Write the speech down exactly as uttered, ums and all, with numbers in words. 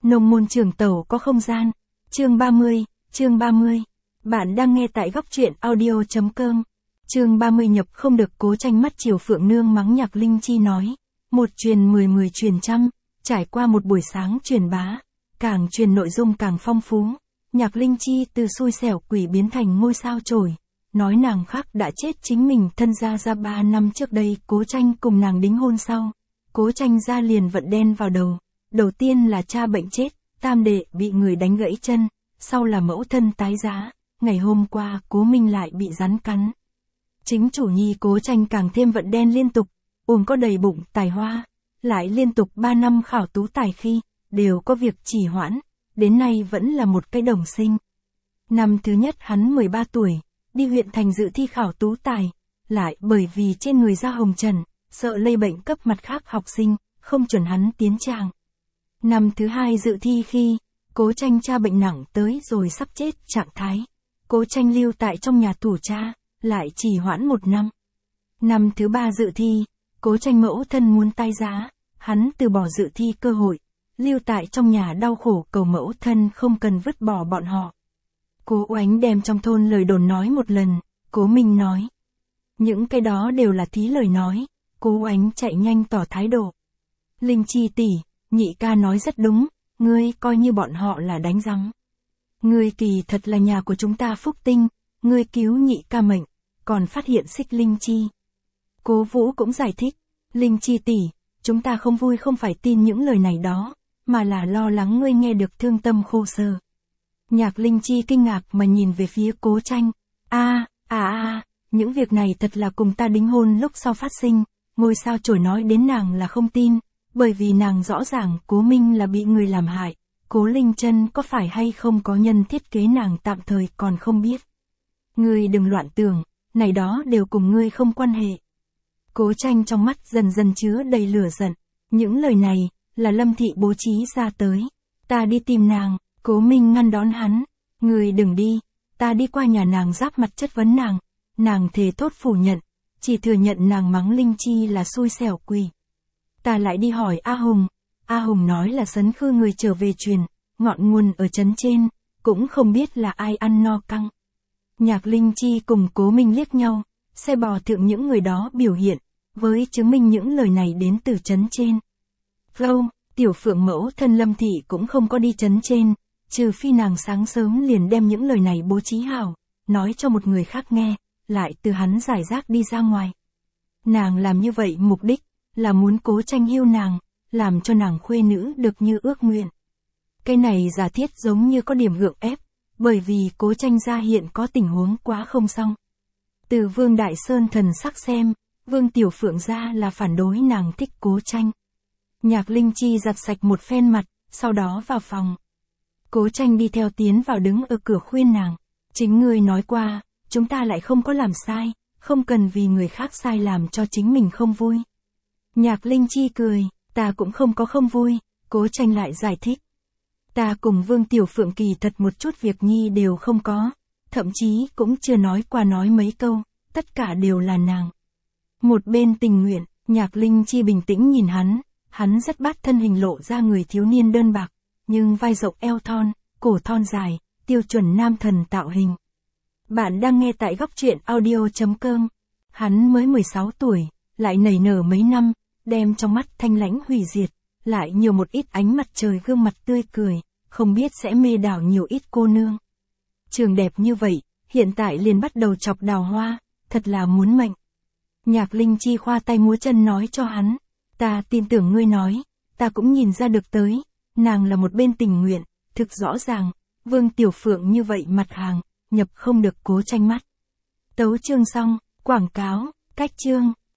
Nông môn trường tẩu có không gian. Chương ba mươi, chương ba mươi. Bạn đang nghe tại góc truyện audio chấm com. Chương ba mươi nhập không được Cố Tranh mắt chiều Phượng Nương mắng Nhạc Linh Chi nói. Một truyền mười mười truyền trăm, trải qua một buổi sáng truyền bá, càng truyền nội dung càng phong phú. Nhạc Linh Chi từ xui xẻo quỷ biến thành ngôi sao chổi. Nói nàng khác đã chết chính mình thân ra ra ba năm trước đây Cố Tranh cùng nàng đính hôn sau. Cố Tranh ra liền vận đen vào đầu. Đầu tiên là cha bệnh chết, tam đệ bị người đánh gãy chân, sau là mẫu thân tái giá, ngày hôm qua Cố Minh lại bị rắn cắn. Chính chủ nhi Cố Tranh càng thêm vận đen liên tục, uổng có đầy bụng tài hoa, lại liên tục ba năm khảo tú tài khi, đều có việc trì hoãn, đến nay vẫn là một cái đồng sinh. Năm thứ nhất hắn mười ba tuổi, đi huyện thành dự thi khảo tú tài, lại bởi vì trên người da hồng trần, sợ lây bệnh cấp mặt khác học sinh, không chuẩn hắn tiến tràng. Năm thứ hai dự thi khi, Cố Tranh cha bệnh nặng tới rồi sắp chết trạng thái. Cố Tranh lưu tại trong nhà tủ cha, lại trì hoãn một năm. Năm thứ ba dự thi, Cố Tranh mẫu thân muốn tái giá, hắn từ bỏ dự thi cơ hội, lưu tại trong nhà đau khổ cầu mẫu thân không cần vứt bỏ bọn họ. Cố Oánh đem trong thôn lời đồn nói một lần, Cố Minh nói. Những cái đó đều là thí lời nói, Cố Oánh chạy nhanh tỏ thái độ. Linh Chi tỷ, nhị ca nói rất đúng, ngươi coi như bọn họ là đánh rắm. Ngươi kỳ thật là nhà của chúng ta phúc tinh, ngươi cứu nhị ca mệnh, còn phát hiện xích Linh Chi. Cố Vũ cũng giải thích, Linh Chi tỷ, chúng ta không vui không phải tin những lời này đó, mà là lo lắng ngươi nghe được thương tâm khổ sở. Nhạc Linh Chi kinh ngạc mà nhìn về phía Cố Tranh, a a a, những việc này thật là cùng ta đính hôn lúc sau phát sinh, ngôi sao chổi nói đến nàng là không tin. Bởi vì nàng rõ ràng Cố Minh là bị người làm hại, Cố Linh Chân có phải hay không có nhân thiết kế nàng tạm thời còn không biết. Ngươi đừng loạn tưởng, này đó đều cùng ngươi không quan hệ. Cố Tranh trong mắt dần dần chứa đầy lửa giận, những lời này, là Lâm Thị bố trí ra tới. Ta đi tìm nàng, Cố Minh ngăn đón hắn, ngươi đừng đi, ta đi qua nhà nàng giáp mặt chất vấn nàng, nàng thề thốt phủ nhận, chỉ thừa nhận nàng mắng Linh Chi là xui xẻo quỷ. Ta lại đi hỏi A Hùng, A Hùng nói là Sấn Khư người trở về truyền, ngọn nguồn ở trấn trên, cũng không biết là ai ăn no căng. Nhạc Linh Chi cùng Cố Minh liếc nhau, xe bò thượng những người đó biểu hiện, với chứng minh những lời này đến từ trấn trên. Flow, tiểu phượng mẫu thân Lâm Thị cũng không có đi trấn trên, trừ phi nàng sáng sớm liền đem những lời này bố trí hảo, nói cho một người khác nghe, lại từ hắn giải rác đi ra ngoài. Nàng làm như vậy mục đích, là muốn Cố Tranh hiêu nàng, làm cho nàng khuê nữ được như ước nguyện. Cái này giả thiết giống như có điểm gượng ép, bởi vì Cố Tranh ra hiện có tình huống quá không xong. Từ Vương Đại Sơn thần sắc xem, Vương Tiểu Phượng ra là phản đối nàng thích Cố Tranh. Nhạc Linh Chi giặt sạch một phen mặt, sau đó vào phòng. Cố Tranh đi theo tiến vào đứng ở cửa khuyên nàng. Chính ngươi nói qua, chúng ta lại không có làm sai, không cần vì người khác sai làm cho chính mình không vui. Nhạc Linh Chi cười, ta cũng không có không vui, Cố Tranh lại giải thích. Ta cùng Vương Tiểu Phượng kỳ thật một chút việc nhi đều không có, thậm chí cũng chưa nói qua nói mấy câu, tất cả đều là nàng. Một bên tình nguyện, Nhạc Linh Chi bình tĩnh nhìn hắn, hắn rất bắt thân hình lộ ra người thiếu niên đơn bạc, nhưng vai rộng eo thon, cổ thon dài, tiêu chuẩn nam thần tạo hình. Bạn đang nghe tại góc truyện audio chấm com. Hắn mới mười sáu tuổi, lại nảy nở mấy năm, đem trong mắt thanh lãnh hủy diệt, lại nhiều một ít ánh mặt trời gương mặt tươi cười, không biết sẽ mê đảo nhiều ít cô nương. Trường đẹp như vậy, hiện tại liền bắt đầu chọc đào hoa, thật là muốn mệnh. Nhạc Linh Chi khoa tay múa chân nói cho hắn, ta tin tưởng ngươi nói, ta cũng nhìn ra được tới, nàng là một bên tình nguyện, thực rõ ràng, Vương Tiểu Phượng như vậy mặt hàng, nhập không được Cố Tranh mắt. Tấu chương xong, quảng cáo, cách chương.